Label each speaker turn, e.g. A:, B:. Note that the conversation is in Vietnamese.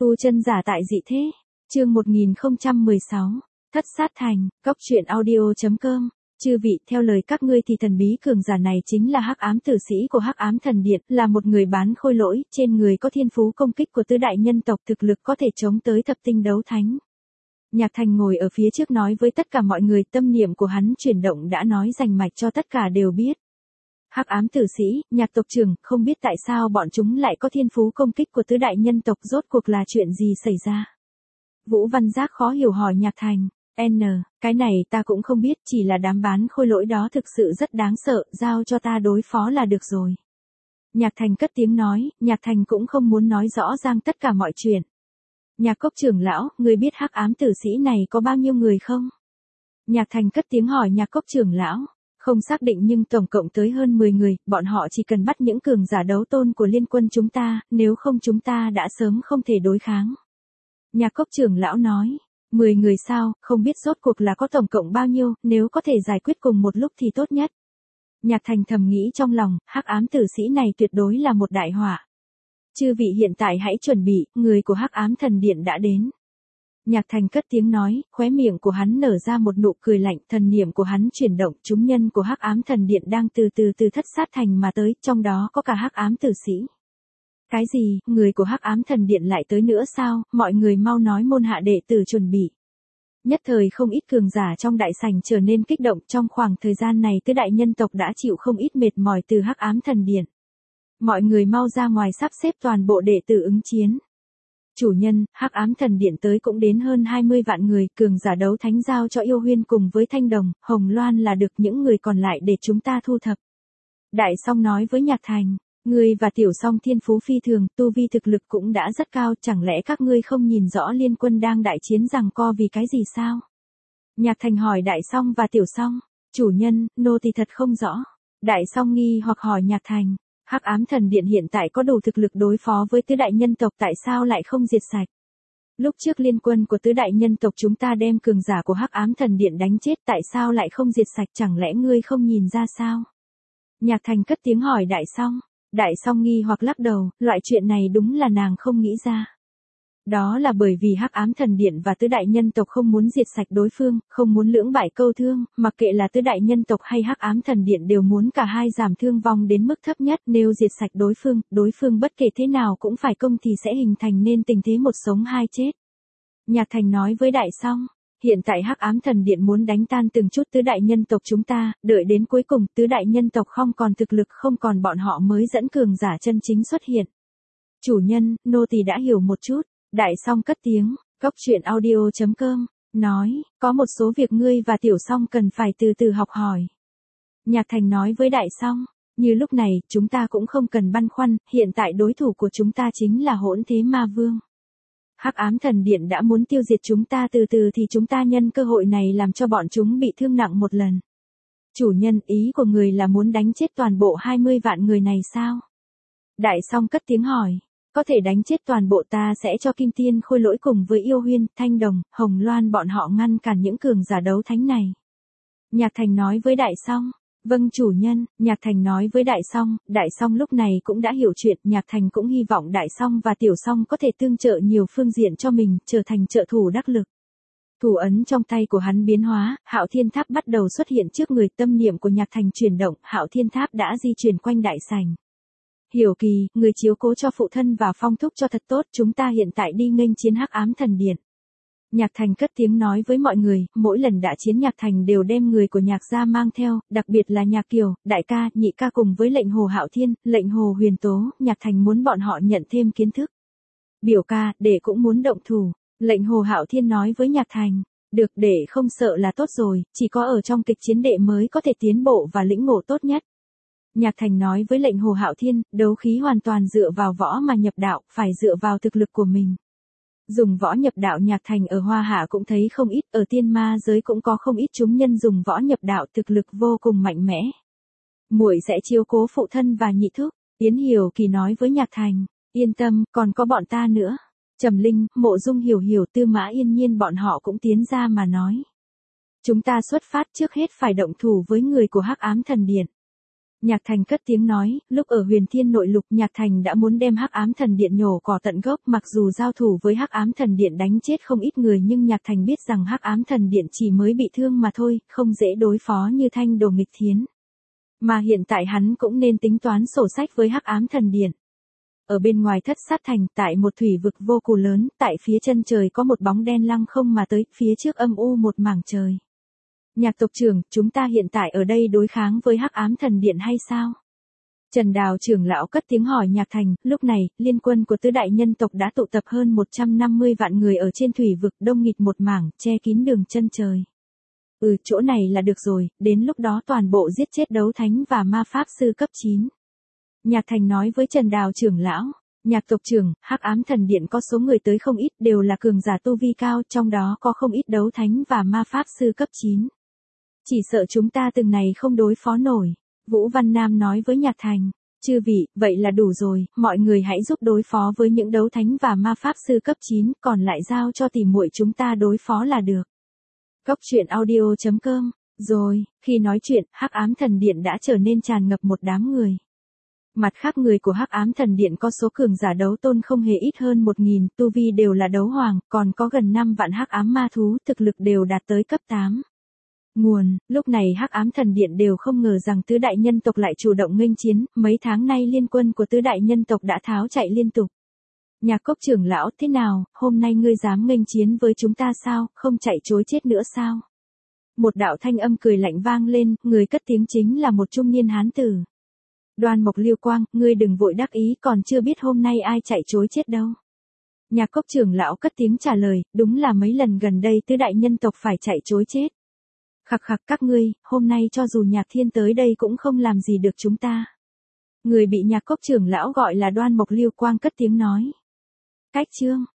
A: Tu chân giả tại dị thế. Chương 1016. Thất sát thành. Cốc truyện audio.com. Chư vị, theo lời các ngươi thì thần bí cường giả này chính là Hắc Ám tử sĩ của Hắc Ám thần điện, là một người bán khôi lỗi, trên người có thiên phú công kích của tứ đại nhân tộc, thực lực có thể chống tới thập tinh đấu thánh. Nhạc Thành ngồi ở phía trước nói với tất cả mọi người, tâm niệm của hắn chuyển động đã nói rành mạch cho tất cả đều biết. Hắc Ám tử sĩ, Nhạc tộc trưởng, không biết tại sao bọn chúng lại có thiên phú công kích của tứ đại nhân tộc, rốt cuộc là chuyện gì xảy ra? Vũ Văn Giác khó hiểu hỏi Nhạc Thành. Cái này ta cũng không biết, chỉ là đám bán khôi lỗi đó thực sự rất đáng sợ, giao cho ta đối phó là được rồi. Nhạc Thành cất tiếng nói, Nhạc Thành cũng không muốn nói rõ ràng tất cả mọi chuyện. Nhạc Cốc trưởng lão, người biết Hắc Ám tử sĩ này có bao nhiêu người không? Nhạc Thành cất tiếng hỏi Nhạc Cốc trưởng lão. Không xác định nhưng tổng cộng tới hơn 10 người, bọn họ chỉ cần bắt những cường giả đấu tôn của liên quân chúng ta, nếu không chúng ta đã sớm không thể đối kháng. Nhạc Cốc trưởng lão nói, 10 người sao, không biết rốt cuộc là có tổng cộng bao nhiêu, nếu có thể giải quyết cùng một lúc thì tốt nhất. Nhạc Thành thầm nghĩ trong lòng, Hắc Ám tử sĩ này tuyệt đối là một đại họa. Chư vị hiện tại hãy chuẩn bị, người của Hắc Ám thần điện đã đến. Nhạc Thành cất tiếng nói, khóe miệng của hắn nở ra một nụ cười lạnh, thần niệm của hắn chuyển động, chúng nhân của Hắc Ám thần điện đang từ thất sát thành mà tới, trong đó có cả Hắc Ám tử sĩ. Cái gì, người của Hắc Ám thần điện lại tới nữa sao, mọi người mau nói môn hạ đệ tử chuẩn bị. Nhất thời không ít cường giả trong đại sảnh trở nên kích động, trong khoảng thời gian này tứ đại nhân tộc đã chịu không ít mệt mỏi từ Hắc Ám thần điện. Mọi người mau ra ngoài sắp xếp toàn bộ đệ tử ứng chiến. Chủ nhân, Hắc Ám thần điện tới cũng đến hơn 20 vạn người, cường giả đấu thánh giao cho Yêu Huyên cùng với Thanh Đồng, Hồng Loan là được, những người còn lại để chúng ta thu thập. Đại Song nói với Nhạc Thành, ngươi và Tiểu Song thiên phú phi thường, tu vi thực lực cũng đã rất cao, chẳng lẽ các ngươi không nhìn rõ liên quân đang đại chiến giằng co vì cái gì sao? Nhạc Thành hỏi Đại Song và Tiểu Song, chủ nhân, nô tỳ thật không rõ. Đại Song nghi hoặc hỏi Nhạc Thành. Hắc Ám thần điện hiện tại có đủ thực lực đối phó với tứ đại nhân tộc, tại sao lại không diệt sạch? Lúc trước liên quân của tứ đại nhân tộc chúng ta đem cường giả của Hắc Ám thần điện đánh chết, tại sao lại không diệt sạch, chẳng lẽ ngươi không nhìn ra sao? Nhạc Thành cất tiếng hỏi Đại Song. Đại Song nghi hoặc lắc đầu, loại chuyện này đúng là nàng không nghĩ ra. Đó là bởi vì Hắc Ám thần điện và tứ đại nhân tộc không muốn diệt sạch đối phương, không muốn lưỡng bại câu thương, mặc kệ là tứ đại nhân tộc hay Hắc Ám thần điện đều muốn cả hai giảm thương vong đến mức thấp nhất, nếu diệt sạch đối phương bất kể thế nào cũng phải công thì sẽ hình thành nên tình thế một sống hai chết. Nhạc Thành nói với Đại Song, hiện tại Hắc Ám thần điện muốn đánh tan từng chút tứ đại nhân tộc chúng ta, đợi đến cuối cùng tứ đại nhân tộc không còn thực lực, không còn bọn họ mới dẫn cường giả chân chính xuất hiện. Chủ nhân, nô tỳ đã hiểu một chút. Đại Song cất tiếng, Cốc truyện audio.com, nói, có một số việc ngươi và Tiểu Song cần phải từ từ học hỏi. Nhạc Thành nói với Đại Song, như lúc này, chúng ta cũng không cần băn khoăn, hiện tại đối thủ của chúng ta chính là Hỗn Thế Ma Vương. Hắc Ám thần điện đã muốn tiêu diệt chúng ta từ từ thì chúng ta nhân cơ hội này làm cho bọn chúng bị thương nặng một lần. Chủ nhân, ý của người là muốn đánh chết toàn bộ 20 vạn người này sao? Đại Song cất tiếng hỏi. Có thể đánh chết toàn bộ ta sẽ cho Kim Tiên Khôi Lỗi cùng với Yêu Huyên, Thanh Đồng, Hồng Loan bọn họ ngăn cản những cường giả đấu thánh này. Nhạc Thành nói với Đại Song. Vâng chủ nhân, Nhạc Thành nói với Đại Song lúc này cũng đã hiểu chuyện, Nhạc Thành cũng hy vọng Đại Song và Tiểu Song có thể tương trợ nhiều phương diện cho mình, trở thành trợ thủ đắc lực. Thủ ấn trong tay của hắn biến hóa, Hạo Thiên Tháp bắt đầu xuất hiện trước người, tâm niệm của Nhạc Thành chuyển động, Hạo Thiên Tháp đã di chuyển quanh đại sảnh. Hiểu Kỳ, người chiếu cố cho phụ thân và Phong thúc cho thật tốt, chúng ta hiện tại đi nghênh chiến Hắc Ám thần điện. Nhạc Thành cất tiếng nói với mọi người, mỗi lần đã chiến Nhạc Thành đều đem người của Nhạc gia mang theo, đặc biệt là Nhạc Kiều, đại ca, nhị ca cùng với lệnh Hồ Hạo Thiên, lệnh Hồ Huyền Tố, Nhạc Thành muốn bọn họ nhận thêm kiến thức. Biểu ca, đệ cũng muốn động thủ, lệnh Hồ Hạo Thiên nói với Nhạc Thành, được, đệ không sợ là tốt rồi, chỉ có ở trong kịch chiến đệ mới có thể tiến bộ và lĩnh ngộ tốt nhất. Nhạc Thành nói với lệnh Hồ Hạo Thiên, đấu khí hoàn toàn dựa vào võ mà nhập đạo, phải dựa vào thực lực của mình. Dùng võ nhập đạo, Nhạc Thành ở Hoa Hạ cũng thấy không ít, ở tiên ma giới cũng có không ít chúng nhân dùng võ nhập đạo, thực lực vô cùng mạnh mẽ. Muội sẽ chiếu cố phụ thân và nhị thúc. Yến Hiểu Kỳ nói với Nhạc Thành, yên tâm, còn có bọn ta nữa. Trầm Linh, Mộ Dung Hiểu, Tư Mã Yên Nhiên bọn họ cũng tiến ra mà nói. Chúng ta xuất phát, trước hết phải động thủ với người của Hắc Ám thần điện. Nhạc Thành cất tiếng nói, lúc ở Huyền Thiên Nội Lục Nhạc Thành đã muốn đem Hắc Ám Thần Điện nhổ cỏ tận gốc, mặc dù giao thủ với Hắc Ám Thần Điện đánh chết không ít người nhưng Nhạc Thành biết rằng Hắc Ám Thần Điện chỉ mới bị thương mà thôi, không dễ đối phó như Thanh Đồ nghịch thiến. Mà hiện tại hắn cũng nên tính toán sổ sách với Hắc Ám Thần Điện. Ở bên ngoài Thất Sát Thành, tại một thủy vực vô cùng lớn, tại phía chân trời có một bóng đen lăng không mà tới, phía trước âm u một mảng trời. Nhạc tộc trưởng, chúng ta hiện tại ở đây đối kháng với Hắc Ám Thần Điện hay sao? Trần Đào trưởng lão cất tiếng hỏi Nhạc Thành, lúc này, liên quân của tứ đại nhân tộc đã tụ tập hơn 150 vạn người ở trên thủy vực đông nghịt một mảng, che kín đường chân trời. Chỗ này là được rồi, đến lúc đó toàn bộ giết chết đấu thánh và ma pháp sư cấp 9. Nhạc Thành nói với Trần Đào trưởng lão, Nhạc tộc trưởng, Hắc Ám Thần Điện có số người tới không ít, đều là cường giả tu vi cao, trong đó có không ít đấu thánh và ma pháp sư cấp 9. Chỉ sợ chúng ta từng này không đối phó nổi. Vũ Văn Nam nói với Nhạc Thành, chư vị, vậy là đủ rồi, mọi người hãy giúp đối phó với những đấu thánh và ma pháp sư cấp 9, còn lại giao cho tỷ muội chúng ta đối phó là được. Cốc truyện audio.com. Rồi, khi nói chuyện, Hắc Ám Thần Điện đã trở nên tràn ngập một đám người. Mặt khác người của Hắc Ám Thần Điện có số cường giả đấu tôn không hề ít hơn 1000, tu vi đều là đấu hoàng, còn có gần 5 vạn Hắc Ám ma thú, thực lực đều đạt tới cấp 8. Nguồn, lúc này Hắc Ám Thần Điện đều không ngờ rằng tứ đại nhân tộc lại chủ động nghênh chiến, mấy tháng nay liên quân của tứ đại nhân tộc đã tháo chạy liên tục. Nhạc Cốc trưởng lão, thế nào, hôm nay ngươi dám nghênh chiến với chúng ta sao, không chạy chối chết nữa sao? Một đạo thanh âm cười lạnh vang lên, người cất tiếng chính là một trung niên hán tử. Đoan Mộc Liêu Quang, ngươi đừng vội đắc ý, còn chưa biết hôm nay ai chạy chối chết đâu. Nhạc Cốc trưởng lão cất tiếng trả lời, đúng là mấy lần gần đây tứ đại nhân tộc phải chạy chối chết. Khặc khặc các ngươi, hôm nay cho dù Nhạc Thiên tới đây cũng không làm gì được chúng ta. Người bị Nhạc Cốc trưởng lão gọi là Đoan Mộc Liêu Quang cất tiếng nói. Cách chương.